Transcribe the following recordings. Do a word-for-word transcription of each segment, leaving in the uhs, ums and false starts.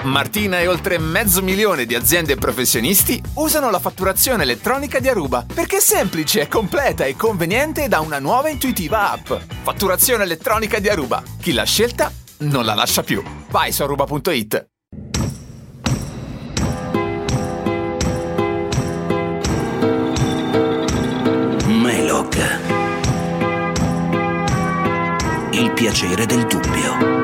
Martina e oltre mezzo milione di aziende e professionisti usano la fatturazione elettronica di Aruba perché è semplice, completa e conveniente da una nuova e intuitiva app. Fatturazione elettronica di Aruba. Chi l'ha scelta non la lascia più. Vai su aruba punto it. Melog. Il piacere del dubbio.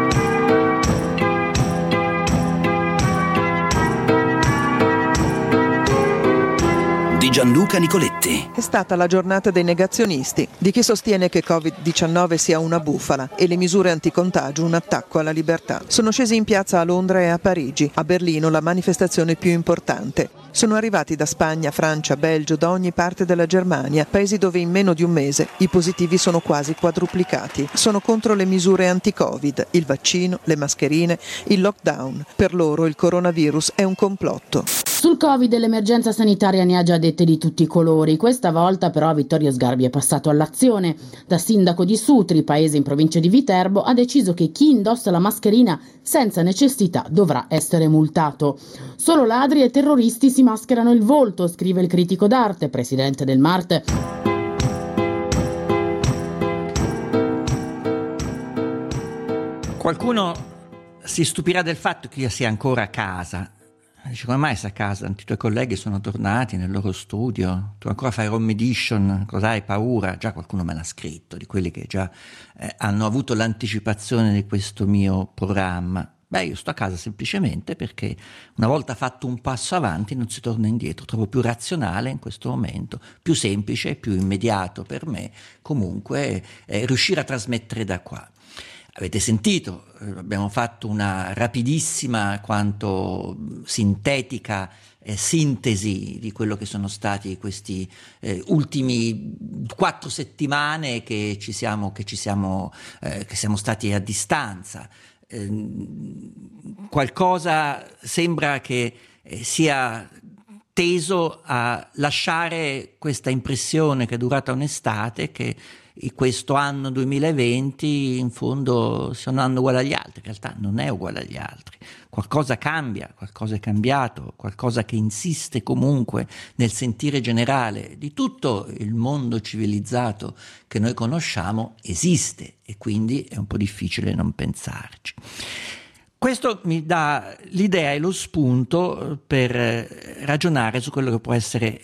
Di Gianluca Nicoletti. È stata la giornata dei negazionisti, di chi sostiene che covid diciannove sia una bufala e le misure anticontagio un attacco alla libertà. Sono scesi in piazza a Londra e a Parigi, a Berlino la manifestazione più importante. Sono arrivati da Spagna, Francia, Belgio, da ogni parte della Germania, paesi dove in meno di un mese i positivi sono quasi quadruplicati. Sono contro le misure anti-Covid, il vaccino, le mascherine, il lockdown. Per loro il coronavirus è un complotto. Sul Covid l'emergenza sanitaria ne ha già dette di tutti i colori. Questa volta però Vittorio Sgarbi è passato all'azione. Da sindaco di Sutri, paese in provincia di Viterbo, ha deciso che chi indossa la mascherina senza necessità dovrà essere multato. Solo ladri e terroristi si mascherano il volto, scrive il critico d'arte, presidente del Marte. Qualcuno si stupirà del fatto che io sia ancora a casa. Dice, come mai sei a casa? Tanti tuoi colleghi sono tornati nel loro studio, tu ancora fai home edition, cosa hai paura? Già qualcuno me l'ha scritto, di quelli che già eh, hanno avuto l'anticipazione di questo mio programma. Beh, io sto a casa semplicemente perché una volta fatto un passo avanti non si torna indietro, trovo più razionale in questo momento, più semplice, più immediato per me, comunque eh, riuscire a trasmettere da qua. Avete sentito, abbiamo fatto una rapidissima quanto sintetica eh, sintesi di quello che sono stati questi eh, ultimi quattro settimane che ci siamo, che ci siamo, eh, che siamo stati a distanza. Eh, qualcosa sembra che eh, sia teso a lasciare questa impressione che è durata un'estate, che questo anno duemilaventi in fondo sia un anno uguale agli altri. In realtà non è uguale agli altri, qualcosa cambia, qualcosa è cambiato, qualcosa che insiste comunque nel sentire generale di tutto il mondo civilizzato che noi conosciamo esiste, e quindi è un po' difficile non pensarci. Questo mi dà l'idea e lo spunto per ragionare su quello che può essere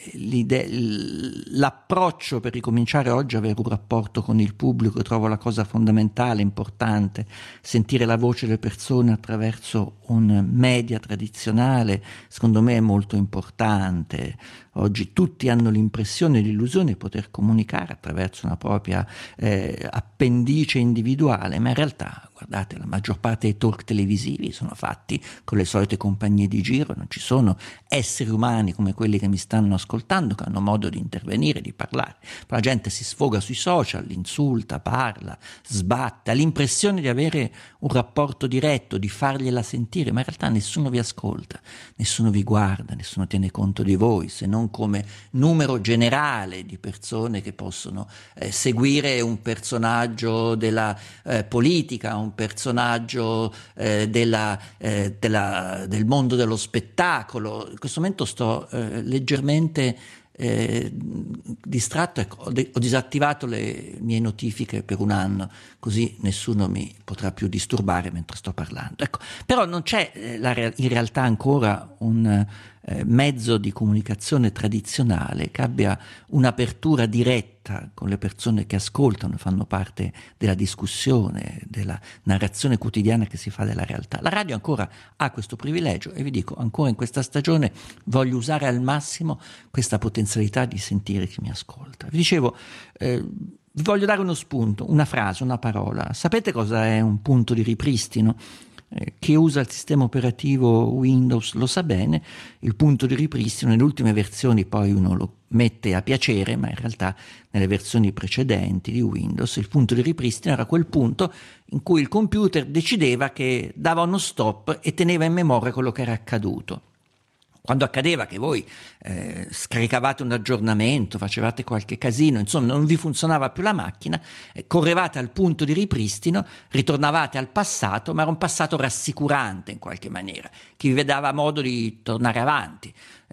l'approccio per ricominciare oggi a avere un rapporto con il pubblico. Trovo la cosa fondamentale, importante, sentire la voce delle persone attraverso un media tradizionale, secondo me è molto importante. Oggi tutti hanno l'impressione e l'illusione di poter comunicare attraverso una propria eh, appendice individuale, ma in realtà, guardate, la maggior parte dei talk televisivi sono fatti con le solite compagnie di giro, non ci sono esseri umani come quelli che mi stanno ascoltando che hanno modo di intervenire, di parlare. La gente si sfoga sui social, insulta, parla, sbatte, ha l'impressione di avere un rapporto diretto, di fargliela sentire, ma in realtà nessuno vi ascolta, nessuno vi guarda, nessuno tiene conto di voi, se non come numero generale di persone che possono eh, seguire un personaggio della eh, politica, un personaggio eh, della, eh, della, del mondo dello spettacolo. In questo momento sto eh, leggermente eh, distratto, ecco, ho, de- ho disattivato le mie notifiche per un anno, così nessuno mi potrà più disturbare mentre sto parlando. Ecco, però non c'è eh, la re- in realtà ancora un eh, mezzo di comunicazione tradizionale che abbia un'apertura diretta con le persone che ascoltano, fanno parte della discussione, della narrazione quotidiana che si fa della realtà. La radio ancora ha questo privilegio e vi dico, ancora in questa stagione voglio usare al massimo questa potenzialità di sentire chi mi ascolta. Vi dicevo, eh, vi voglio dare uno spunto, una frase, una parola. Sapete cosa è un punto di ripristino? Eh, chi usa il sistema operativo Windows lo sa bene. Il punto di ripristino nelle ultime versioni poi uno lo mette a piacere, ma in realtà nelle versioni precedenti di Windows il punto di ripristino era quel punto in cui il computer decideva che dava uno stop e teneva in memoria quello che era accaduto. Quando accadeva che voi eh, scaricavate un aggiornamento, facevate qualche casino, insomma non vi funzionava più la macchina, eh, correvate al punto di ripristino, ritornavate al passato, ma era un passato rassicurante in qualche maniera, che vi dava modo di tornare avanti.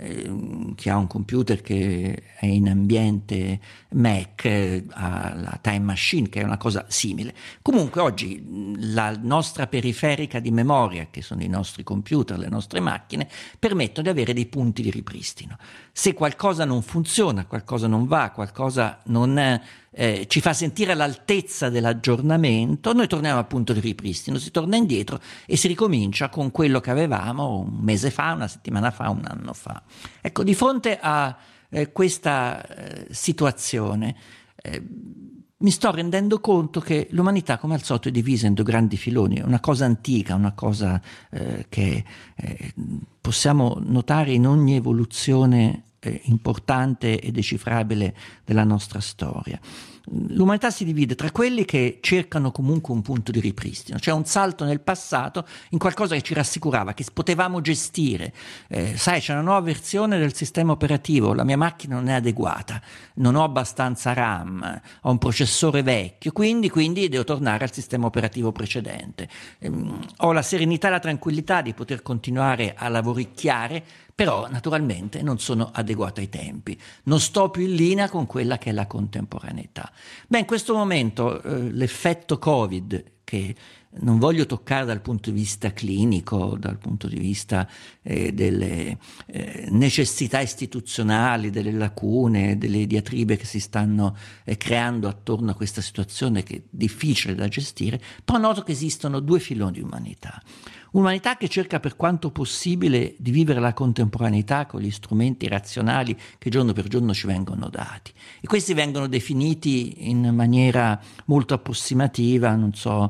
Eh, chi ha un computer che è in ambiente Mac eh, ha la Time Machine, che è una cosa simile. Comunque oggi la nostra periferica di memoria, che sono i nostri computer, le nostre macchine, permettono di avere dei punti di ripristino. Se qualcosa non funziona, qualcosa non va, qualcosa non eh, ci fa sentire all'altezza dell'aggiornamento, noi torniamo al punto di ripristino, si torna indietro e si ricomincia con quello che avevamo un mese fa, una settimana fa, un anno fa. Ecco, di fronte a eh, questa eh, situazione eh, mi sto rendendo conto che l'umanità, come al solito, è divisa in due grandi filoni, è una cosa antica, una cosa eh, che eh, possiamo notare in ogni evoluzione eh, importante e decifrabile della nostra storia. L'umanità si divide tra quelli che cercano comunque un punto di ripristino, cioè un salto nel passato in qualcosa che ci rassicurava, che potevamo gestire. Eh, sai, c'è una nuova versione del sistema operativo, la mia macchina non è adeguata, non ho abbastanza RAM, ho un processore vecchio, quindi, quindi devo tornare al sistema operativo precedente. Eh, ho la serenità e la tranquillità di poter continuare a lavoricchiare, però naturalmente non sono adeguato ai tempi, non sto più in linea con quella che è la contemporaneità. Beh, in questo momento eh, l'effetto Covid, che non voglio toccare dal punto di vista clinico, dal punto di vista eh, delle eh, necessità istituzionali, delle lacune, delle diatribe che si stanno eh, creando attorno a questa situazione che è difficile da gestire, però noto che esistono due filoni di umanità. Un'umanità che cerca per quanto possibile di vivere la contemporaneità con gli strumenti razionali che giorno per giorno ci vengono dati. E questi vengono definiti in maniera molto approssimativa, non so,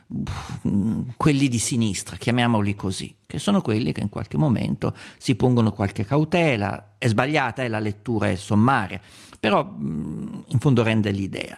quelli di sinistra, chiamiamoli così, che sono quelli che in qualche momento si pongono qualche cautela. È sbagliata, è la lettura è sommaria, però in fondo rende l'idea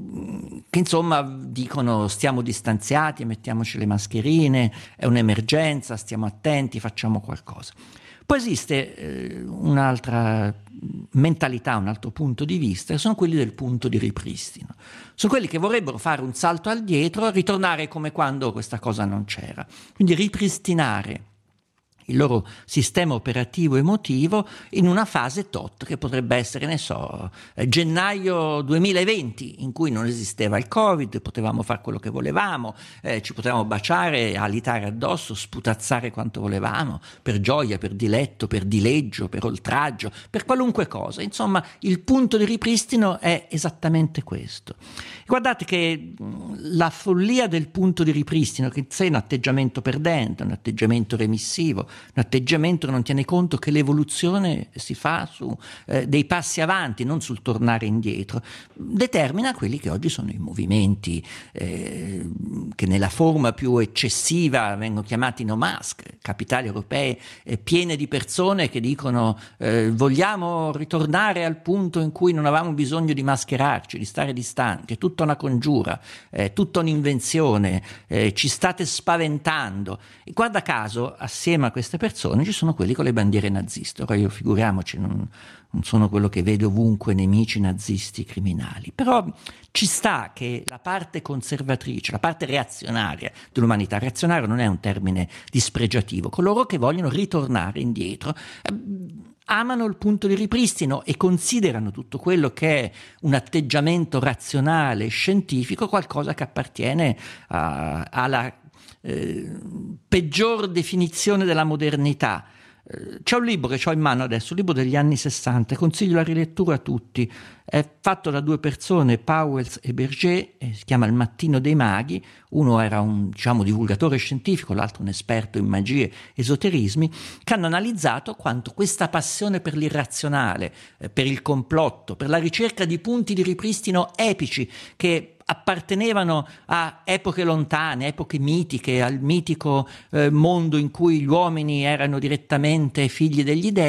che insomma dicono stiamo distanziati, mettiamoci le mascherine, è un'emergenza, stiamo attenti, facciamo qualcosa. Poi esiste eh, un'altra mentalità, un altro punto di vista, che sono quelli del punto di ripristino. Sono quelli che vorrebbero fare un salto indietro e ritornare come quando questa cosa non c'era. Quindi ripristinare il loro sistema operativo emotivo in una fase tot che potrebbe essere, ne so, gennaio duemilaventi, in cui non esisteva il Covid, potevamo fare quello che volevamo, eh, ci potevamo baciare, alitare addosso, sputazzare quanto volevamo, per gioia, per diletto, per dileggio, per oltraggio, per qualunque cosa. Insomma, il punto di ripristino è esattamente questo. Guardate che la follia del punto di ripristino, che sei un atteggiamento perdente, un atteggiamento remissivo, un atteggiamento che non tiene conto che l'evoluzione si fa su eh, dei passi avanti, non sul tornare indietro, determina quelli che oggi sono i movimenti eh, che nella forma più eccessiva vengono chiamati no mask, capitali europee eh, piene di persone che dicono eh, vogliamo ritornare al punto in cui non avevamo bisogno di mascherarci, di stare distanti, è tutta una congiura, è tutta un'invenzione, eh, ci state spaventando. E guarda caso, assieme a queste persone ci sono quelli con le bandiere naziste. Ora io figuriamoci, non, non sono quello che vedo ovunque nemici nazisti criminali, però ci sta che la parte conservatrice, la parte reazionaria dell'umanità, reazionario non è un termine dispregiativo, coloro che vogliono ritornare indietro eh, amano il punto di ripristino e considerano tutto quello che è un atteggiamento razionale, scientifico, qualcosa che appartiene a, alla eh, peggior definizione della modernità. C'è un libro che ho in mano adesso, un libro degli anni sessanta, consiglio la rilettura a tutti, è fatto da due persone, Pauwels e Berger, e si chiama Il mattino dei maghi. Uno era un, diciamo, divulgatore scientifico, l'altro un esperto in magie, esoterismi, che hanno analizzato quanto questa passione per l'irrazionale, eh, per il complotto, per la ricerca di punti di ripristino epici che appartenevano a epoche lontane, epoche mitiche, al mitico eh, mondo in cui gli uomini erano direttamente figli degli dei,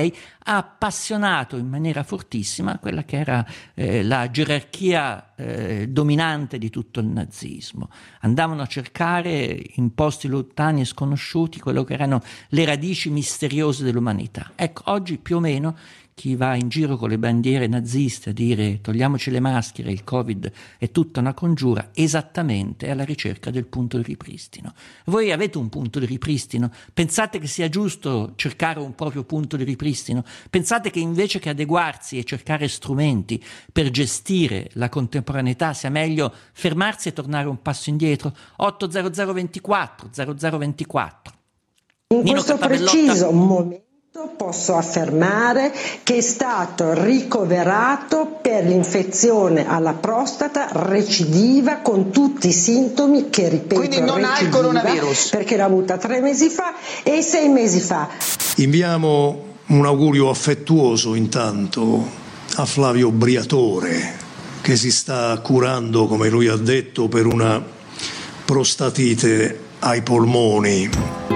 ha appassionato in maniera fortissima quella che era eh, la gerarchia eh, dominante di tutto il nazismo. Andavano a cercare in posti lontani e sconosciuti quello che erano le radici misteriose dell'umanità. Ecco, oggi più o meno chi va in giro con le bandiere naziste a dire togliamoci le maschere, il Covid è tutta una congiura, esattamente è alla ricerca del punto di ripristino. Voi avete un punto di ripristino? Pensate che sia giusto cercare un proprio punto di ripristino? Pensate che invece che adeguarsi e cercare strumenti per gestire la contemporaneità sia meglio fermarsi e tornare un passo indietro? otto zero zero ventiquattro zero zero ventiquattro. In questo preciso momento posso affermare che è stato ricoverato per l'infezione alla prostata recidiva con tutti i sintomi che ripeto quindi non ha il coronavirus perché l'ha avuta tre mesi fa e sei mesi fa. Inviamo un augurio affettuoso intanto a Flavio Briatore che si sta curando, come lui ha detto, per una prostatite ai polmoni.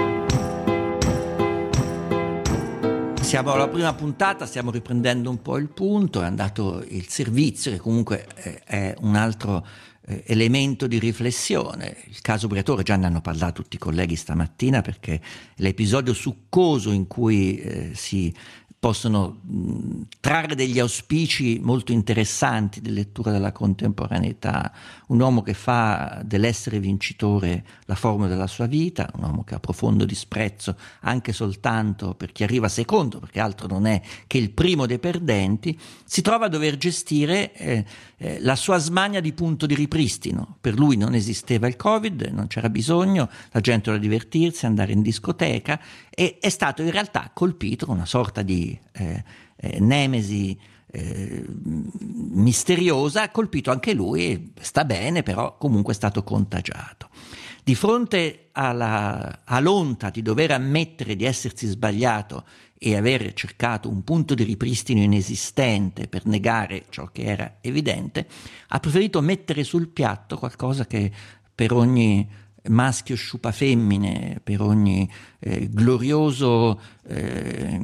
Siamo alla prima puntata, stiamo riprendendo un po' il punto, è andato il servizio che comunque è un altro elemento di riflessione. Il caso Briatore, già ne hanno parlato tutti i colleghi stamattina, perché l'episodio succoso in cui eh, si possono mh, trarre degli auspici molto interessanti di lettura della contemporaneità, un uomo che fa dell'essere vincitore la formula della sua vita, un uomo che ha profondo disprezzo anche soltanto per chi arriva secondo, perché altro non è che il primo dei perdenti, si trova a dover gestire eh, eh, la sua smania di punto di ripristino. Per lui non esisteva il Covid, non c'era bisogno, la gente doveva divertirsi, andare in discoteca, e è stato in realtà colpito con una sorta di Eh, eh, nemesi eh, misteriosa, ha colpito anche lui, sta bene, però comunque è stato contagiato. Di fronte alla, all'onta di dover ammettere di essersi sbagliato e aver cercato un punto di ripristino inesistente per negare ciò che era evidente, ha preferito mettere sul piatto qualcosa che per ogni maschio sciupa femmine, per ogni eh, glorioso eh,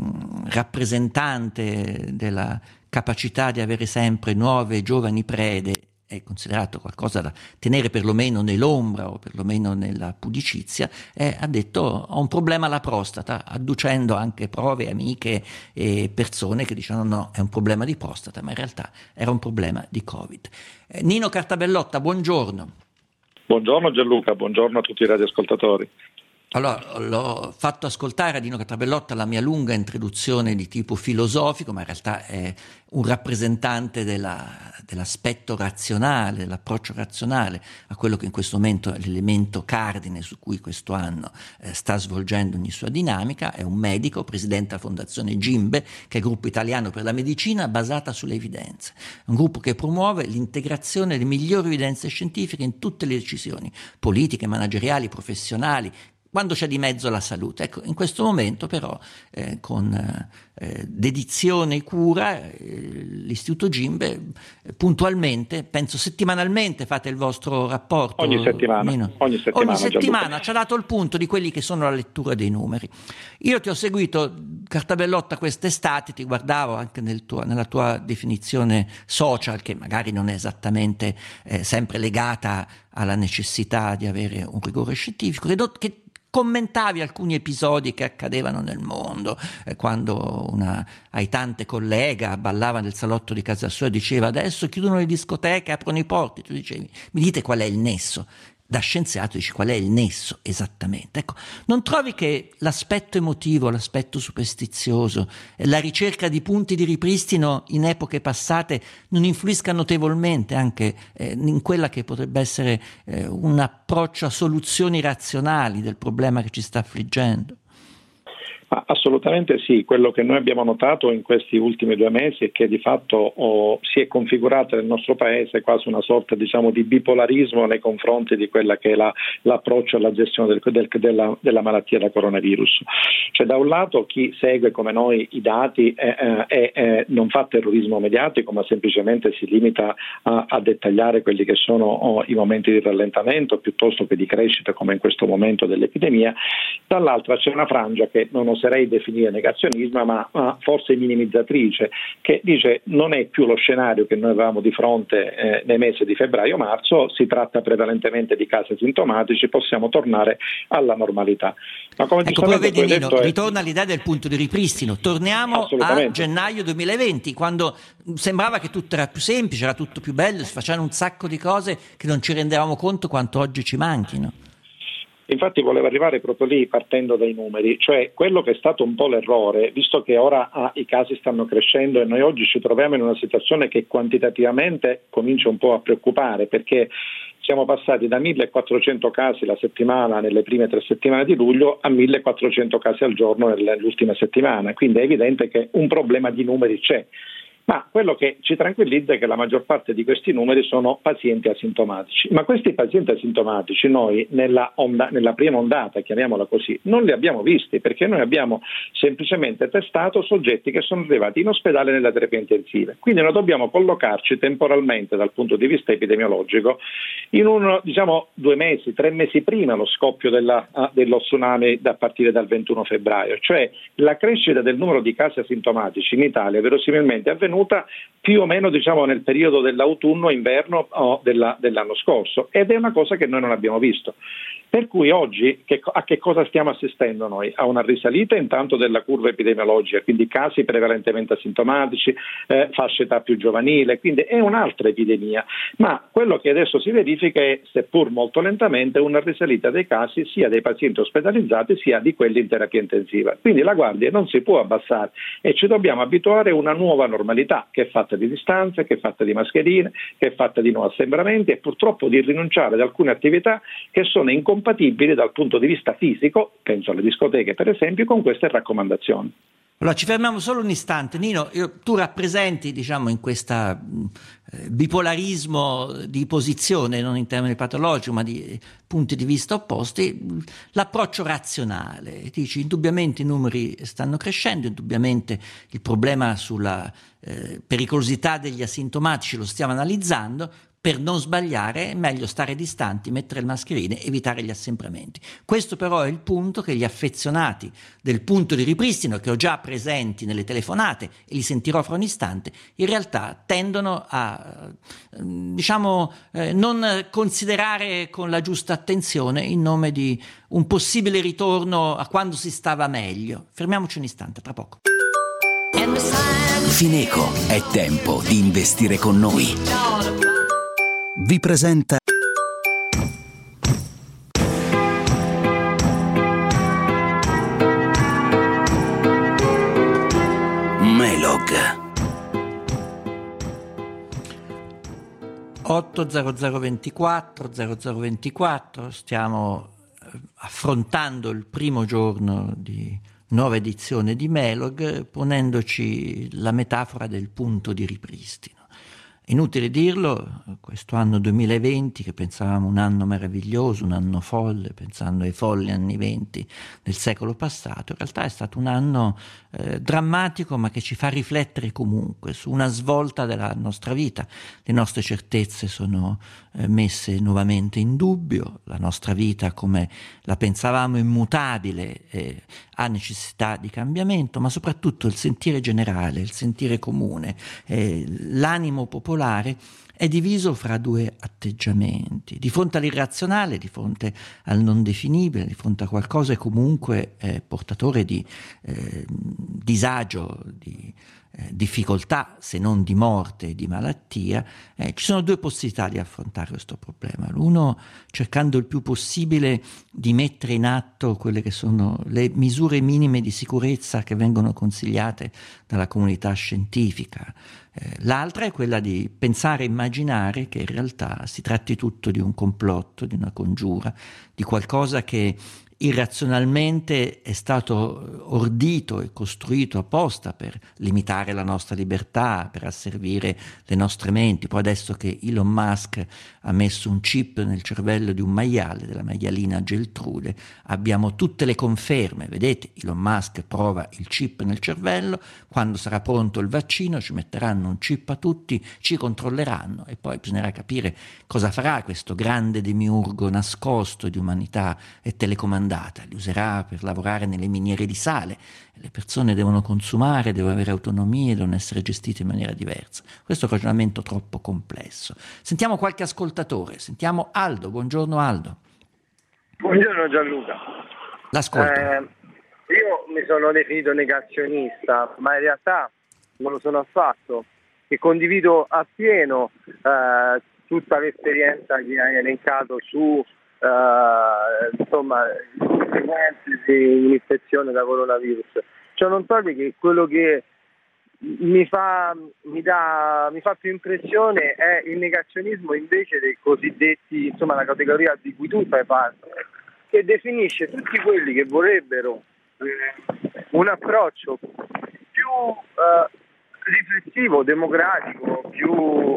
rappresentante della capacità di avere sempre nuove giovani prede, è considerato qualcosa da tenere perlomeno nell'ombra o perlomeno nella pudicizia, eh, ha detto ho un problema alla prostata, adducendo anche prove, amiche e persone che dicevano no, è un problema di prostata, ma in realtà era un problema di Covid. Eh, Nino Cartabellotta, buongiorno. Buongiorno Gianluca, buongiorno a tutti i radioascoltatori. Allora, l'ho fatto ascoltare a Nino Cartabellotta la mia lunga introduzione di tipo filosofico, ma in realtà è un rappresentante della, dell'aspetto razionale, dell'approccio razionale a quello che in questo momento è l'elemento cardine su cui questo anno eh, sta svolgendo ogni sua dinamica. È un medico, presidente della Fondazione Gimbe, che è il gruppo italiano per la medicina basata sulle evidenze. È un gruppo che promuove l'integrazione delle migliori evidenze scientifiche in tutte le decisioni politiche, manageriali, professionali, quando c'è di mezzo la salute. Ecco, in questo momento però eh, con eh, dedizione e cura eh, l'Istituto Gimbe eh, puntualmente, penso settimanalmente fate il vostro rapporto. Ogni settimana. Ogni settimana, ogni settimana ci ha dato il punto di quelli che sono la lettura dei numeri. Io ti ho seguito, Cartabellotta, quest'estate, ti guardavo anche nel tuo, nella tua definizione social, che magari non è esattamente eh, sempre legata alla necessità di avere un rigore scientifico, credo che commentavi alcuni episodi che accadevano nel mondo, eh, quando una aitante collega ballava nel salotto di casa sua e diceva adesso chiudono le discoteche, aprono i porti, tu dicevi mi dite qual è il nesso? Da scienziato dici qual è il nesso esattamente. Ecco, non trovi che l'aspetto emotivo, l'aspetto superstizioso, la ricerca di punti di ripristino in epoche passate non influisca notevolmente anche eh, in quella che potrebbe essere eh, un approccio a soluzioni razionali del problema che ci sta affliggendo? Assolutamente sì, quello che noi abbiamo notato in questi ultimi due mesi è che di fatto oh, si è configurata nel nostro paese quasi una sorta diciamo di bipolarismo nei confronti di quella che è la, l'approccio alla gestione del, del, della, della malattia da coronavirus. Cioè da un lato chi segue come noi i dati eh, eh, eh, non fa terrorismo mediatico ma semplicemente si limita a, a dettagliare quelli che sono oh, i momenti di rallentamento piuttosto che di crescita come in questo momento dell'epidemia, dall'altra c'è una frangia che non oserei definire negazionismo, ma, ma forse minimizzatrice, che dice non è più lo scenario che noi avevamo di fronte eh, nei mesi di febbraio-marzo, si tratta prevalentemente di casi asintomatici, possiamo tornare alla normalità. Ma come ecco, poi vedi Nino, è... ritorna all'idea del punto di ripristino, torniamo a gennaio duemilaventi, quando sembrava che tutto era più semplice, era tutto più bello, si facevano un sacco di cose che non ci rendevamo conto quanto oggi ci manchino. Infatti volevo arrivare proprio lì partendo dai numeri, cioè quello che è stato un po' l'errore, visto che ora ah, i casi stanno crescendo e noi oggi ci troviamo in una situazione che quantitativamente comincia un po' a preoccupare, perché siamo passati da millequattrocento casi la settimana nelle prime tre settimane di luglio a millequattrocento casi al giorno nell'ultima settimana, quindi è evidente che un problema di numeri c'è. Ma quello che ci tranquillizza è che la maggior parte di questi numeri sono pazienti asintomatici, ma questi pazienti asintomatici noi nella, onda, nella prima ondata, chiamiamola così, non li abbiamo visti, perché noi abbiamo semplicemente testato soggetti che sono arrivati in ospedale nella terapia intensiva, quindi noi dobbiamo collocarci temporalmente dal punto di vista epidemiologico in un, diciamo, due mesi, tre mesi prima lo scoppio della, dello tsunami da partire dal ventuno febbraio, cioè la crescita del numero di casi asintomatici in Italia verosimilmente è avvenuta più o meno, diciamo, nel periodo dell'autunno-inverno o della, dell'anno scorso, ed è una cosa che noi non abbiamo visto. Per cui oggi che, a che cosa stiamo assistendo noi? A una risalita intanto della curva epidemiologica, quindi casi prevalentemente asintomatici, eh, fascia età più giovanile, quindi è un'altra epidemia. Ma quello che adesso si verifica è, seppur molto lentamente, una risalita dei casi sia dei pazienti ospedalizzati sia di quelli in terapia intensiva. Quindi la guardia non si può abbassare e ci dobbiamo abituare a una nuova normalità che è fatta di distanze, che è fatta di mascherine, che è fatta di no assembramenti e purtroppo di rinunciare ad alcune attività che sono incompatibili dal punto di vista fisico, penso alle discoteche per esempio, con queste raccomandazioni. Allora ci fermiamo solo un istante. Nino, io, tu rappresenti, diciamo, in questo eh, bipolarismo di posizione, non in termini patologici ma di eh, punti di vista opposti, l'approccio razionale. Dici indubbiamente i numeri stanno crescendo, indubbiamente il problema sulla eh, pericolosità degli asintomatici lo stiamo analizzando. Per non sbagliare è meglio stare distanti, mettere le mascherine, evitare gli assembramenti. Questo però è il punto che gli affezionati del punto di ripristino, che ho già presenti nelle telefonate e li sentirò fra un istante, in realtà tendono a, diciamo, eh, non considerare con la giusta attenzione in nome di un possibile ritorno a quando si stava meglio. Fermiamoci un istante, tra poco. Fineco, è tempo di investire con noi. Vi presenta Melog. otto zero zero ventiquattro zero zero ventiquattro, stiamo affrontando il primo giorno di nuova edizione di Melog, ponendoci la metafora del punto di ripristino. Inutile dirlo, questo anno duemilaventi, che pensavamo un anno meraviglioso, un anno folle, pensando ai folli anni venti del secolo passato, in realtà è stato un anno eh, drammatico, ma che ci fa riflettere comunque su una svolta della nostra vita. Le nostre certezze sono eh, messe nuovamente in dubbio, la nostra vita come la pensavamo immutabile eh, ha necessità di cambiamento, ma soprattutto il sentire generale, il sentire comune, eh, l'animo popolare è diviso fra due atteggiamenti. Di fronte all'irrazionale, di fronte al non definibile, di fronte a qualcosa è comunque eh, portatore di eh, disagio, di eh, difficoltà, se non di morte, di malattia, eh, ci sono due possibilità di affrontare questo problema. L'uno cercando il più possibile di mettere in atto quelle che sono le misure minime di sicurezza che vengono consigliate dalla comunità scientifica. Eh, l'altra è quella di pensare e immaginare che in realtà si tratti tutto di un complotto, di una congiura, di qualcosa che irrazionalmente è stato ordito e costruito apposta per limitare la nostra libertà, per asservire le nostre menti. Poi adesso che Elon Musk ha messo un chip nel cervello di un maiale, della maialina Geltrude, abbiamo tutte le conferme. Vedete, Elon Musk prova il chip nel cervello, quando sarà pronto il vaccino ci metteranno un chip a tutti, ci controlleranno e poi bisognerà capire cosa farà questo grande demiurgo nascosto di umanità e telecomandato fondata, li userà per lavorare nelle miniere di sale. Le persone devono consumare, devono avere autonomia, devono essere gestite in maniera diversa. Questo è un ragionamento troppo complesso. Sentiamo qualche ascoltatore, sentiamo Aldo. Buongiorno Aldo. Buongiorno Gianluca. L'ascolto. Eh, io mi sono definito negazionista, ma in realtà non lo sono affatto, e condivido appieno eh, tutta l'esperienza che hai elencato su eh, insomma le conseguenze di un'infezione da coronavirus. Ciò non toglie che quello che mi fa mi dà mi fa più impressione è il negazionismo invece dei cosiddetti, insomma la categoria di cui tu fai parte, che definisce tutti quelli che vorrebbero eh, un approccio più eh, riflessivo, democratico, più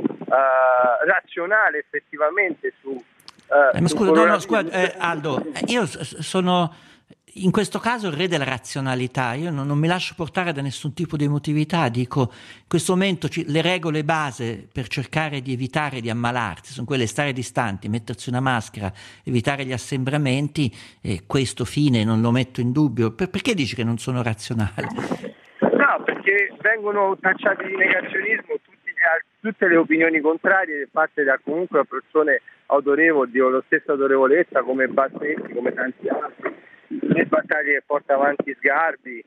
eh, razionale effettivamente su eh, eh, ma su scusa, no, no, scusa eh, Aldo, io sono in questo caso il re della razionalità, io non, non mi lascio portare da nessun tipo di emotività, dico in questo momento ci, le regole base per cercare di evitare di ammalarsi sono quelle: stare distanti, mettersi una maschera, evitare gli assembramenti, e questo fine non lo metto in dubbio. Per, perché dici che non sono razionale? No, perché vengono tacciati di negazionismo tutti gli altri, tutte le opinioni contrarie fatte da comunque persone autorevoli, lo stesso autorevolezza come Bassetti, come tanti altri. Le battaglie che porta avanti Sgarbi,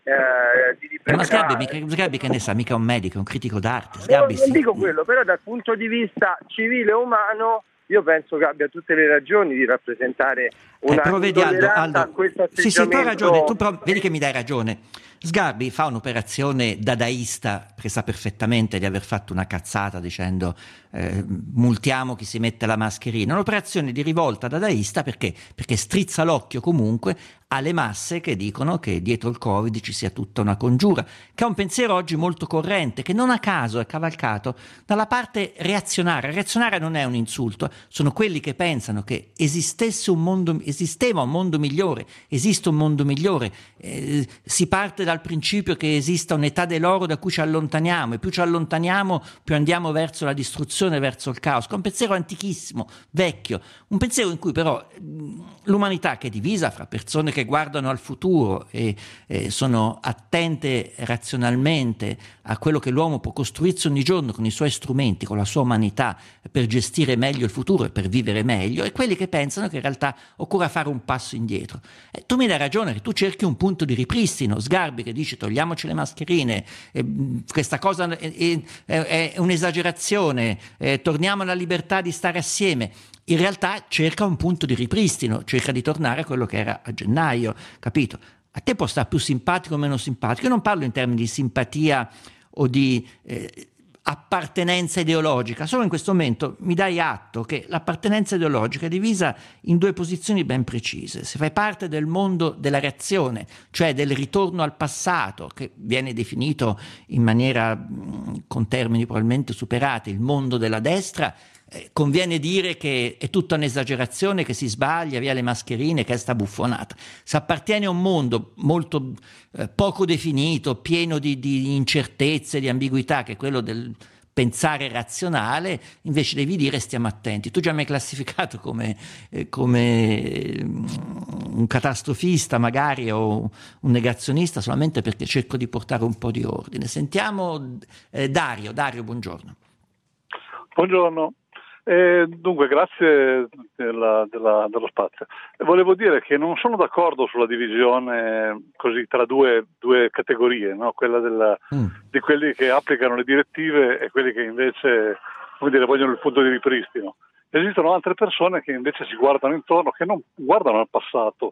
eh, di eh, ma Sgarbi, mica, Sgarbi che ne sa, mica un medico, è un critico d'arte. Sgarbi, no, non sì. dico quello, però dal punto di vista civile e umano io penso che abbia tutte le ragioni di rappresentare una eh, però vedi Aldo, Aldo a questo atteggiamento. sì, sì, tu hai ragione, tu però vedi che mi dai ragione. Sgarbi fa un'operazione dadaista perché sa perfettamente di aver fatto una cazzata dicendo eh, multiamo chi si mette la mascherina, un'operazione di rivolta dadaista perché? Perché strizza l'occhio comunque alle masse che dicono che dietro il Covid ci sia tutta una congiura, che è un pensiero oggi molto corrente, che non a caso è cavalcato dalla parte reazionaria. Reazionaria non è un insulto, sono quelli che pensano che esistesse un mondo, esisteva un mondo migliore, esiste un mondo migliore, eh, si parte dal principio che esista un'età dell'oro da cui ci allontaniamo, e più ci allontaniamo più andiamo verso la distruzione, verso il caos. È un pensiero antichissimo, vecchio, un pensiero in cui però l'umanità, che è divisa fra persone che guardano al futuro e eh, sono attente razionalmente a quello che l'uomo può costruirsi ogni giorno con i suoi strumenti, con la sua umanità, per gestire meglio il futuro e per vivere meglio, e quelli che pensano che in realtà occorra fare un passo indietro. Eh, tu mi dai ragione che tu cerchi un punto di ripristino. Sgarbi che dice togliamoci le mascherine, eh, questa cosa è, è, è un'esagerazione, eh, torniamo alla libertà di stare assieme. In realtà cerca un punto di ripristino, cerca di tornare a quello che era a gennaio, capito? A te può stare più simpatico o meno simpatico, io non parlo in termini di simpatia o di eh, appartenenza ideologica, solo in questo momento mi dai atto che l'appartenenza ideologica è divisa in due posizioni ben precise. Se fai parte del mondo della reazione, cioè del ritorno al passato, che viene definito in maniera, con termini probabilmente superati, il mondo della destra, Eh, conviene dire che è tutta un'esagerazione, che si sbaglia, via le mascherine, che è sta buffonata. Se appartieni a un mondo molto eh, poco definito, pieno di, di incertezze, di ambiguità, che è quello del pensare razionale, invece devi dire stiamo attenti. Tu già mi hai classificato come, eh, come un catastrofista magari o un negazionista solamente perché cerco di portare un po' di ordine. Sentiamo eh, Dario. Dario, buongiorno. Buongiorno. Eh, dunque, grazie della, della, dello spazio. Volevo dire che non sono d'accordo sulla divisione così tra due, due categorie, no? Quella della, mm. di quelli che applicano le direttive e quelli che invece, come dire, vogliono il punto di ripristino. Esistono altre persone che invece si guardano intorno, che non guardano al passato,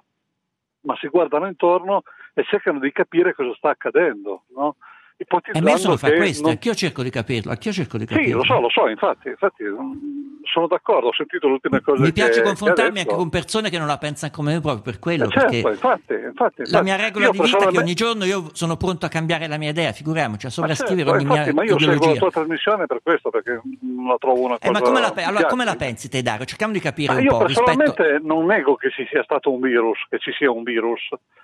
ma si guardano intorno e cercano di capire cosa sta accadendo, no? E me sono fra questi, non... anch'io cerco di capirlo, anch'io cerco di capirlo. Sì, lo so, lo so, infatti, infatti sono d'accordo, ho sentito le ultime cose. Mi piace che, confrontarmi che anche con persone che non la pensano come me proprio per quello. Eh certo, perché infatti, infatti, infatti. La mia regola io di vita è personalmente... che ogni giorno io sono pronto a cambiare la mia idea, figuriamoci, a sovrascrivere certo, ogni infatti, mia ma io ideologia. seguo la tua trasmissione per questo, perché la trovo una cosa. Eh, ma come la, pe- allora, come la pensi te, Dario? Cerchiamo di capire ma un io po' personalmente rispetto... non nego che ci sia stato un virus, che ci sia un virus.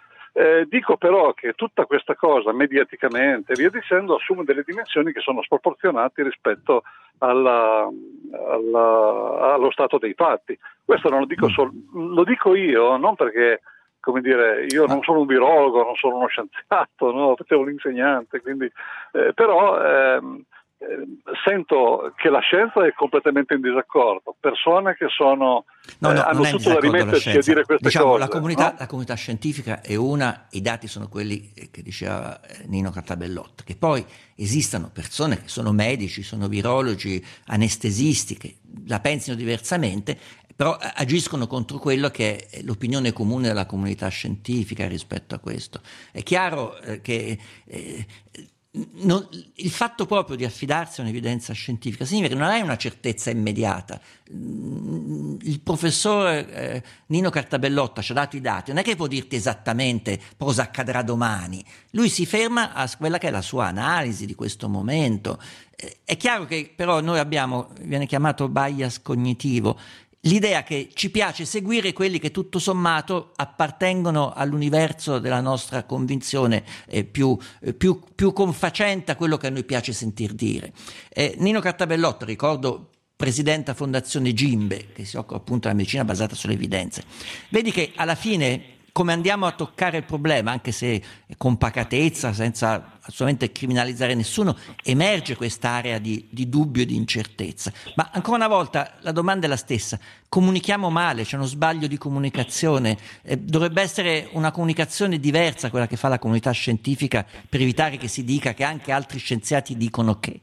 Eh, dico però che tutta questa cosa mediaticamente via dicendo assume delle dimensioni che sono sproporzionate rispetto alla, alla, allo stato dei fatti. Questo non lo dico solo, lo dico io non perché come dire, io non sono un virologo, non sono uno scienziato, no? Facevo l'insegnante, quindi, eh, però ehm, eh, sento che la scienza è completamente in disaccordo, persone che sono no, no, eh, hanno tutto da rimettersi a dire queste diciamo, cose. La comunità, no? la comunità scientifica è una, i dati sono quelli che diceva Nino Cartabellotta, che poi esistono persone che sono medici, sono virologi, anestesisti, che la pensino diversamente, però agiscono contro quello che è l'opinione comune della comunità scientifica rispetto a questo. È chiaro eh, che eh, non, il fatto proprio di affidarsi a un'evidenza scientifica significa che non hai una certezza immediata. Il professore eh, Nino Cartabellotta ci ha dato i dati, non è che può dirti esattamente cosa accadrà domani, lui si ferma a quella che è la sua analisi di questo momento. Eh, è chiaro che però noi abbiamo, viene chiamato bias cognitivo, l'idea che ci piace seguire quelli che tutto sommato appartengono all'universo della nostra convinzione eh, più, eh, più, più confacente a quello che a noi piace sentir dire. Eh, Nino Cartabellotta, ricordo presidente a Fondazione Gimbe, che si occupa appunto della medicina basata sulle evidenze, vedi che alla fine come andiamo a toccare il problema, anche se con pacatezza, senza assolutamente criminalizzare nessuno, emerge quest'area di, di dubbio e di incertezza. Ma ancora una volta la domanda è la stessa: comunichiamo male, c'è uno sbaglio di comunicazione, eh, dovrebbe essere una comunicazione diversa quella che fa la comunità scientifica per evitare che si dica che anche altri scienziati dicono che.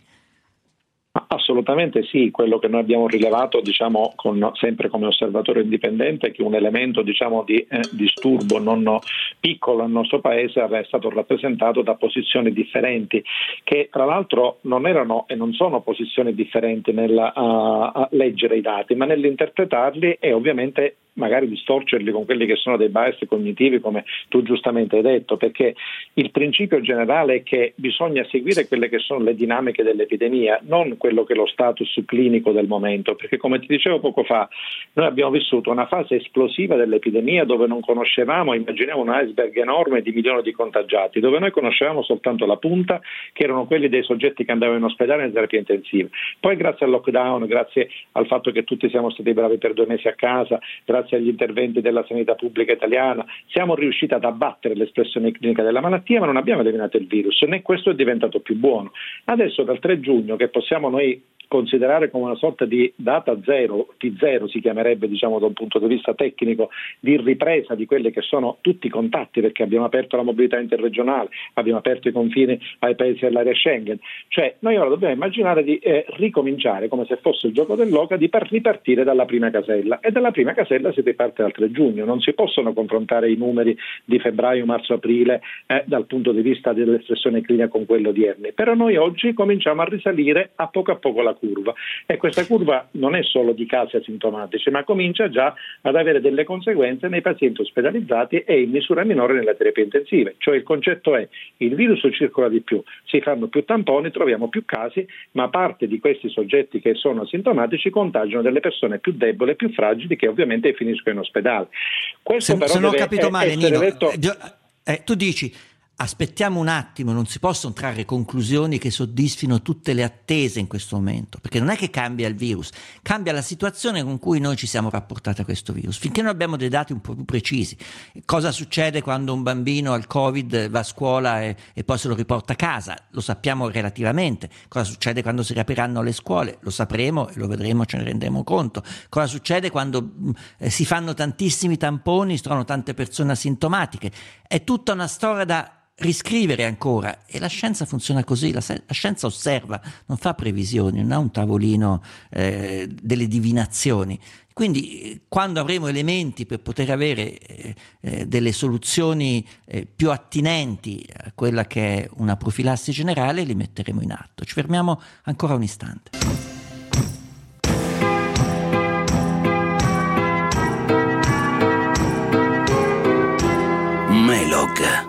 Assolutamente sì, quello che noi abbiamo rilevato, diciamo, con, sempre come osservatore indipendente, è che un elemento, diciamo, di eh, disturbo non piccolo nel nostro paese è stato rappresentato da posizioni differenti, che tra l'altro non erano e non sono posizioni differenti nel uh, leggere i dati, ma nell'interpretarli e ovviamente magari distorcerli con quelli che sono dei bias cognitivi, come tu giustamente hai detto, perché il principio generale è che bisogna seguire quelle che sono le dinamiche dell'epidemia, non quello che è lo status clinico del momento, perché come ti dicevo poco fa, noi abbiamo vissuto una fase esplosiva dell'epidemia dove non conoscevamo, immaginiamo un iceberg enorme di milioni di contagiati, dove noi conoscevamo soltanto la punta, che erano quelli dei soggetti che andavano in ospedale in terapia intensiva. Poi grazie al lockdown, grazie al fatto che tutti siamo stati bravi per due mesi a casa, grazie agli interventi della sanità pubblica italiana, siamo riusciti ad abbattere l'espressione clinica della malattia, ma non abbiamo eliminato il virus, né questo è diventato più buono. Adesso dal tre giugno, che possiamo noi considerare come una sorta di data zero, T zero si chiamerebbe, diciamo, da un punto di vista tecnico, di ripresa di quelli che sono tutti i contatti, perché abbiamo aperto la mobilità interregionale, abbiamo aperto i confini ai paesi dell'area Schengen, cioè noi ora dobbiamo immaginare di eh, ricominciare come se fosse il gioco dell'oca, di par- ripartire dalla prima casella, e dalla prima casella si riparte dal tre giugno. Non si possono confrontare i numeri di febbraio, marzo, aprile eh, dal punto di vista dell'espressione clinica con quello odierni, però noi oggi cominciamo a risalire a poco a poco la curva, e questa curva non è solo di casi asintomatici, ma comincia già ad avere delle conseguenze nei pazienti ospedalizzati e in misura minore nelle terapie intensive. Cioè il concetto è: il virus circola di più, si fanno più tamponi, troviamo più casi, ma parte di questi soggetti che sono asintomatici contagiano delle persone più deboli e più fragili, che ovviamente finiscono in ospedale. Questo se, però se non ho deve capito male, Nino, detto... eh, tu dici aspettiamo un attimo, non si possono trarre conclusioni che soddisfino tutte le attese in questo momento, perché non è che cambia il virus, cambia la situazione con cui noi ci siamo rapportati a questo virus. Finché non abbiamo dei dati un po' più precisi, cosa succede quando un bambino al Covid va a scuola e, e poi se lo riporta a casa, lo sappiamo relativamente. Cosa succede quando si riapriranno le scuole, lo sapremo e lo vedremo, ce ne renderemo conto. Cosa succede quando eh, si fanno tantissimi tamponi, si trovano tante persone asintomatiche. È tutta una storia da riscrivere ancora, e la scienza funziona così, la, la scienza osserva, non fa previsioni, non ha un tavolino eh, delle divinazioni. Quindi quando avremo elementi per poter avere eh, eh, delle soluzioni eh, più attinenti a quella che è una profilassi generale, li metteremo in atto. Ci fermiamo ancora un istante. Melog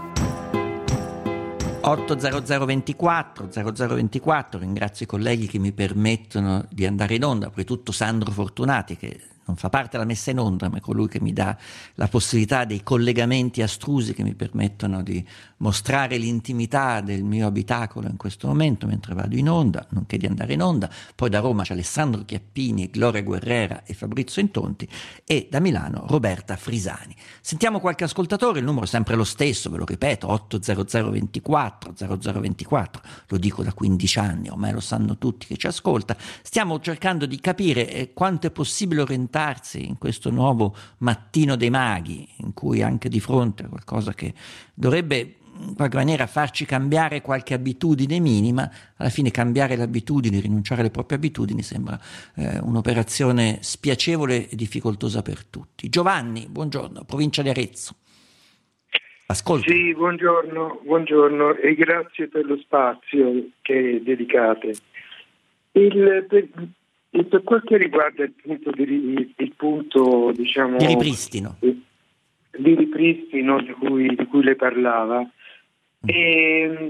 otto zero zero ventiquattro zero zero ventiquattro, ringrazio i colleghi che mi permettono di andare in onda, soprattutto Sandro Fortunati, che non fa parte della messa in onda, ma è colui che mi dà la possibilità dei collegamenti astrusi che mi permettono di mostrare l'intimità del mio abitacolo in questo momento mentre vado in onda, nonché di andare in onda. Poi da Roma c'è Alessandro Chiappini, Gloria Guerrera e Fabrizio Intonti, e da Milano Roberta Frisani. Sentiamo qualche ascoltatore, il numero è sempre lo stesso, ve lo ripeto, otto zero zero ventiquattro zero zero ventiquattro, lo dico da quindici anni, ormai lo sanno tutti che ci ascolta. Stiamo cercando di capire eh, quanto è possibile orientarsi in questo nuovo mattino dei maghi, in cui anche di fronte a qualcosa che dovrebbe in qualche maniera farci cambiare qualche abitudine minima, alla fine cambiare le abitudini, rinunciare alle proprie abitudini sembra eh, un'operazione spiacevole e difficoltosa per tutti. Giovanni, buongiorno, provincia di Arezzo. Ascolta. Sì, buongiorno, buongiorno e grazie per lo spazio che dedicate. Il, per, per quel che riguarda il punto di, il punto, diciamo, di ripristino di ripristino di cui, di cui lei parlava, mm. è,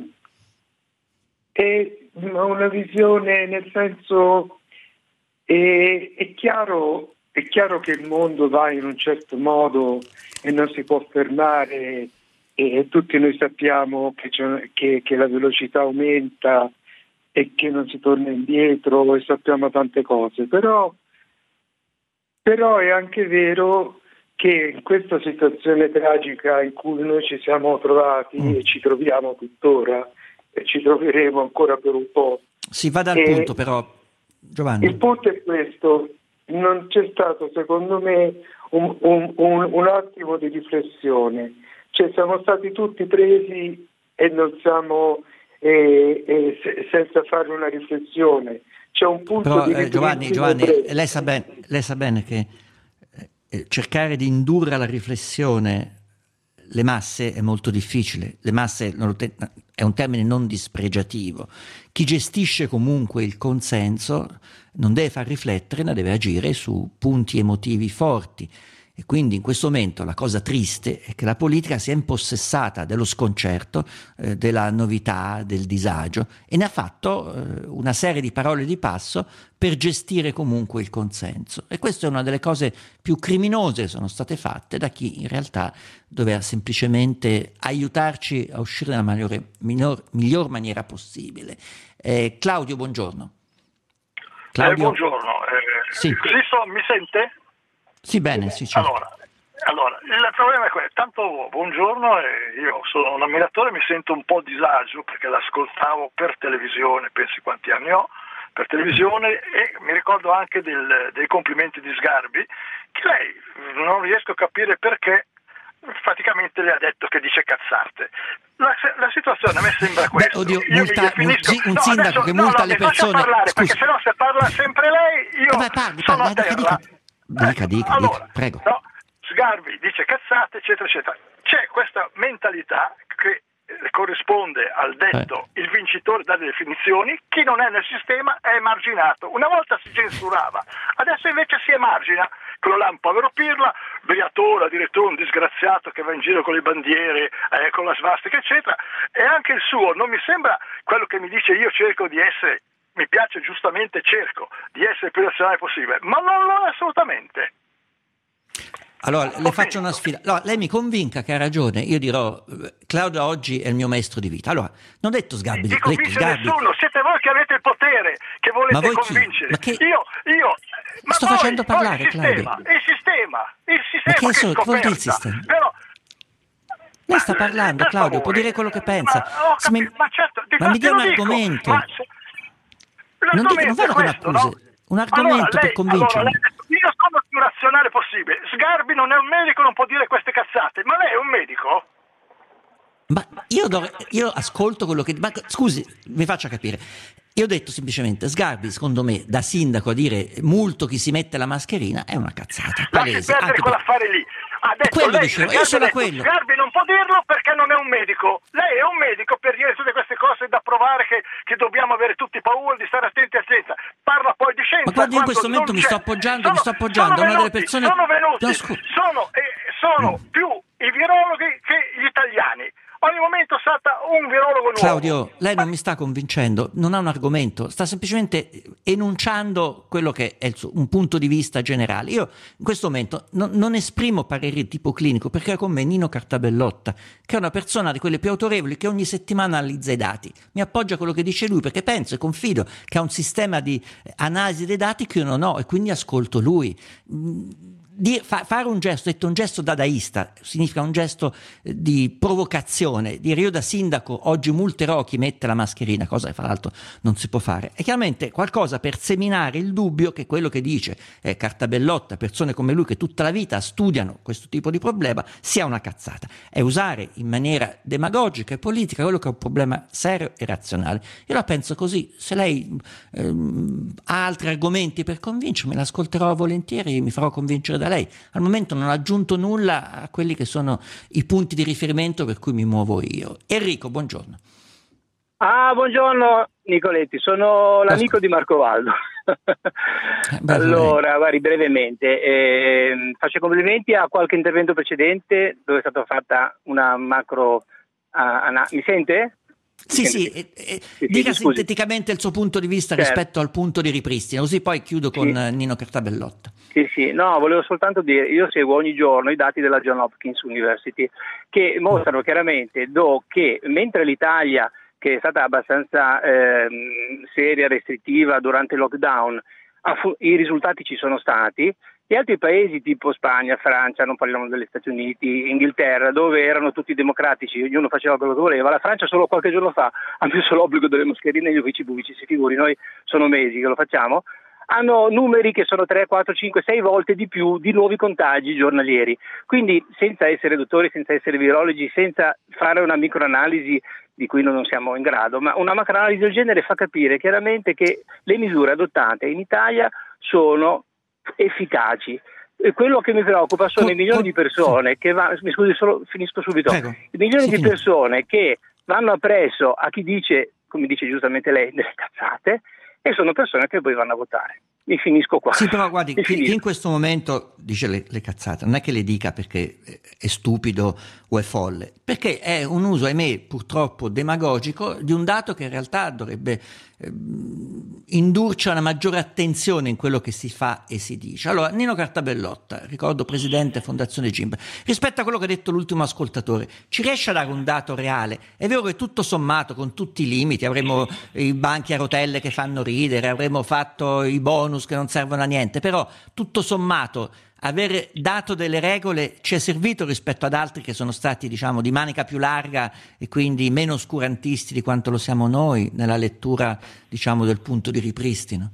è una visione, nel senso è, è chiaro è chiaro che il mondo va in un certo modo e non si può fermare, e tutti noi sappiamo che, c'è, che, che la velocità aumenta e che non si torna indietro, e sappiamo tante cose, però, però è anche vero che in questa situazione tragica in cui noi ci siamo trovati mm. e ci troviamo tuttora e ci troveremo ancora per un po'. Si va dal punto però, Giovanni. Il punto è questo: non c'è stato secondo me un, un, un, un attimo di riflessione, cioè siamo stati tutti presi e non siamo e, e se, senza fare una riflessione. C'è un punto però, di eh, Giovanni, Giovanni lei sa bene, lei sa bene che eh, cercare di indurre alla riflessione le masse è molto difficile. Le masse non lo te- è un termine non dispregiativo. Chi gestisce comunque il consenso non deve far riflettere, ma deve agire su punti emotivi forti. E quindi in questo momento la cosa triste è che la politica si è impossessata dello sconcerto, eh, della novità, del disagio, e ne ha fatto eh, una serie di parole di passo per gestire comunque il consenso. E questa è una delle cose più criminose che sono state fatte da chi in realtà doveva semplicemente aiutarci a uscire nella migliore, minor, miglior maniera possibile. Eh, Claudio, buongiorno. Claudio? Eh, buongiorno. Eh, sì. Così so, mi sente? Sì, bene, sì, certo. Allora, allora, il problema è questo. Tanto buongiorno, eh, io sono un ammiratore, mi sento un po' a disagio perché l'ascoltavo per televisione, pensi quanti anni ho, per televisione, e mi ricordo anche del, dei complimenti di Sgarbi, che lei non riesco a capire perché praticamente le ha detto che dice cazzate. La, la situazione a me sembra questa. Beh, oddio, multa, un, un no, sindaco adesso, che multa no, no, le persone. Parlare, perché se no se parla sempre lei, io eh beh, parli, sono parli, a terra. Dica, dica. Dica, dica, allora, dica, prego. No, Sgarbi dice cazzate, eccetera, eccetera. C'è questa mentalità che corrisponde al detto eh. il vincitore dà le definizioni, chi non è nel sistema è emarginato. Una volta si censurava, adesso invece si emargina. Quello là un povero pirla, Briatore, addirittura un disgraziato che va in giro con le bandiere, eh, con la svastica, eccetera. E anche il suo non mi sembra quello che mi dice io cerco di essere, mi piace giustamente, cerco di essere il più nazionale possibile, ma non lo è assolutamente. Allora, le faccio una sfida. Allora, lei mi convinca che ha ragione, io dirò Claudio oggi è il mio maestro di vita. Allora, non ho detto Sgarbi, non convince Sgarbi. Nessuno, siete voi che avete il potere, che volete ma voi convincere. Ma che... Io, io, ma sto voi, facendo parlare, il sistema, Claudio. Il sistema, il sistema ma che, che so, scoperta. Vuol dire il sistema? Però, lei sta parlando, ma, Claudio, può dire quello che pensa. Ma, capito, mi... ma, certo, ma mi dia un argomento. Ma, non, dico, non vado con accuse, no? Un argomento allora, lei, per convincermi. Allora, lei, io sono il più razionale possibile. Sgarbi non è un medico, non può dire queste cazzate. Ma lei è un medico? Ma io, do, io ascolto quello che... Ma scusi, mi faccia capire. Io ho detto semplicemente, Sgarbi, secondo me, da sindaco a dire multo chi si mette la mascherina è una cazzata. Lasci perdere quell'affare lì. Ha detto quello lei, dicevo, io sono detto, quello. Sgarbi non può dirlo perché non è un medico. Lei è un medico per dire tutte queste cose da provare che, che dobbiamo avere tutti paura di stare attenti a scienza. Parla poi di scienza. Ma guardi, in questo momento mi sto appoggiando, sono, mi sto appoggiando a una delle persone. Sono venuti, no, sono, eh, sono mm. più i virologhi che gli italiani. ogni momento salta un virologo nuovo. Claudio, lei non mi sta convincendo, non ha un argomento, sta semplicemente enunciando quello che è il suo, un punto di vista generale. Io in questo momento non, non esprimo pareri di tipo clinico, perché è con me Nino Cartabellotta, che è una persona di quelle più autorevoli che ogni settimana analizza i dati. Mi appoggio a quello che dice lui, perché penso e confido che ha un sistema di analisi dei dati che io non ho, e quindi ascolto lui. Di fa, fare un gesto, detto un gesto dadaista, significa un gesto eh, di provocazione, dire io da sindaco oggi multerò chi mette la mascherina, cosa che fra l'altro non si può fare, è chiaramente qualcosa per seminare il dubbio che quello che dice eh, Cartabellotta, persone come lui che tutta la vita studiano questo tipo di problema, sia una cazzata, è usare in maniera demagogica e politica quello che è un problema serio e razionale. Io la penso così, se lei ehm, ha altri argomenti per convincermi, l'ascolterò volentieri, mi farò convincere da lei. Al momento non ha aggiunto nulla a quelli che sono i punti di riferimento per cui mi muovo io. Enrico, buongiorno. Ah, buongiorno Nicoletti, sono l'amico di Marco Valdo. Beh, allora, guardi, brevemente, eh, faccio complimenti a qualche intervento precedente dove è stata fatta una macro... Ah, ana- mi sente? Sì, sì, eh, eh, sì, dica sì, sinteticamente il suo punto di vista, certo, rispetto al punto di ripristino, così poi chiudo con sì. Nino Cartabellotta. Sì, sì, no, volevo soltanto dire, io seguo ogni giorno i dati della Johns Hopkins University che mostrano chiaramente do, che mentre l'Italia, che è stata abbastanza eh, seria e restrittiva durante il lockdown, fu- i risultati ci sono stati. Gli altri paesi tipo Spagna, Francia, non parliamo degli Stati Uniti, Inghilterra, dove erano tutti democratici, ognuno faceva quello che voleva, la Francia solo qualche giorno fa ha messo l'obbligo delle mascherine negli uffici pubblici, si figuri, noi sono mesi che lo facciamo, hanno numeri che sono tre, quattro, cinque, sei volte di più di nuovi contagi giornalieri. Quindi senza essere dottori, senza essere virologi, senza fare una microanalisi di cui non siamo in grado, ma una macroanalisi del genere fa capire chiaramente che le misure adottate in Italia sono efficaci. E quello che mi preoccupa sono con, i milioni con, di persone sì. che va, mi scusi solo, finisco subito, Prego. i milioni sì, di finisco. persone che vanno appresso a chi dice, come dice giustamente lei, delle cazzate, e sono persone che poi vanno a votare. Mi finisco qua. Sì, però guardi, chi, chi in questo momento dice le, le cazzate, non è che le dica perché è stupido o è folle, perché è un uso, ahimè, purtroppo demagogico di un dato che in realtà dovrebbe eh, indurci a una maggiore attenzione in quello che si fa e si dice. Allora, Nino Cartabellotta, ricordo presidente Fondazione Gimba, rispetto a quello che ha detto l'ultimo ascoltatore, ci riesce a dare un dato reale? È vero che tutto sommato, con tutti i limiti, avremo i banchi a rotelle che fanno ridere, avremo fatto i bonus che non servono a niente, però tutto sommato aver dato delle regole ci è servito rispetto ad altri che sono stati, diciamo, di manica più larga e quindi meno oscurantisti di quanto lo siamo noi nella lettura, diciamo, del punto di ripristino.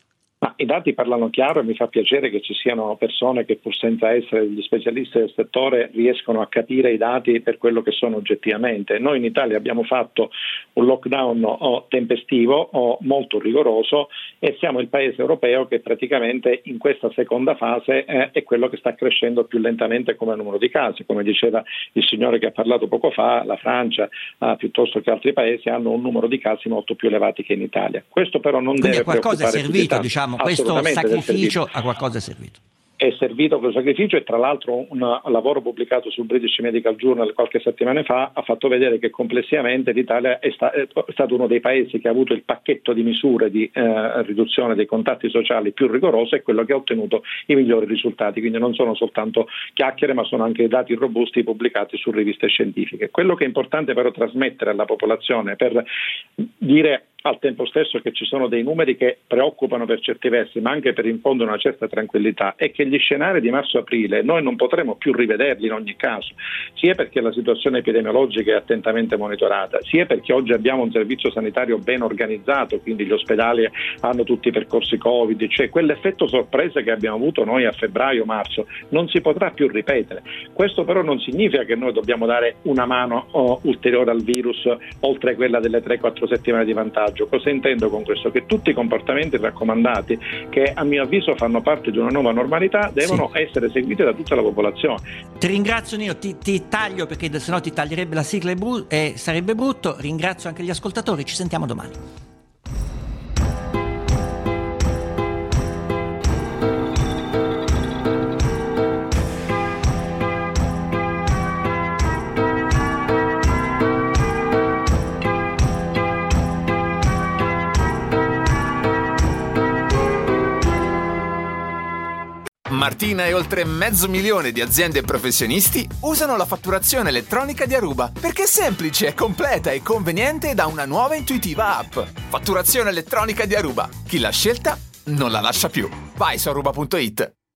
Ma i dati parlano chiaro e mi fa piacere che ci siano persone che, pur senza essere degli specialisti del settore, riescono a capire i dati per quello che sono oggettivamente. Noi in Italia abbiamo fatto un lockdown o tempestivo o molto rigoroso e siamo il paese europeo che praticamente in questa seconda fase eh, è quello che sta crescendo più lentamente come numero di casi. Come diceva il signore che ha parlato poco fa, la Francia eh, piuttosto che altri paesi hanno un numero di casi molto più elevati che in Italia. Questo però non Quindi deve qualcosa è servito, diciamo. Questo sacrificio a qualcosa è servito. È servito quel sacrificio e tra l'altro un lavoro pubblicato sul British Medical Journal qualche settimana fa ha fatto vedere che complessivamente l'Italia è, sta- è stato uno dei paesi che ha avuto il pacchetto di misure di eh, riduzione dei contatti sociali più rigoroso e quello che ha ottenuto i migliori risultati, quindi non sono soltanto chiacchiere ma sono anche dati robusti pubblicati su riviste scientifiche. Quello che è importante però trasmettere alla popolazione per dire al tempo stesso che ci sono dei numeri che preoccupano per certi versi ma anche per infondere una certa tranquillità è che gli scenari di marzo-aprile noi non potremo più rivederli in ogni caso, sia perché la situazione epidemiologica è attentamente monitorata, sia perché oggi abbiamo un servizio sanitario ben organizzato, quindi gli ospedali hanno tutti i percorsi Covid, cioè quell'effetto sorpresa che abbiamo avuto noi a febbraio-marzo non si potrà più ripetere. Questo però non significa che noi dobbiamo dare una mano oh, ulteriore al virus oltre quella delle tre quattro settimane di vantaggio. Cosa intendo con questo? Che tutti i comportamenti raccomandati che a mio avviso fanno parte di una nuova normalità devono sì. essere seguiti da tutta la popolazione. Ti ringrazio Nino, ti, ti taglio perché sennò ti taglierebbe la sigla e, bru- e sarebbe brutto. Ringrazio anche gli ascoltatori, ci sentiamo domani. Martina e oltre mezzo milione di aziende e professionisti usano la fatturazione elettronica di Aruba perché è semplice, completa e conveniente da una nuova e intuitiva app. Fatturazione elettronica di Aruba. Chi l'ha scelta non la lascia più. Vai su aruba punto it.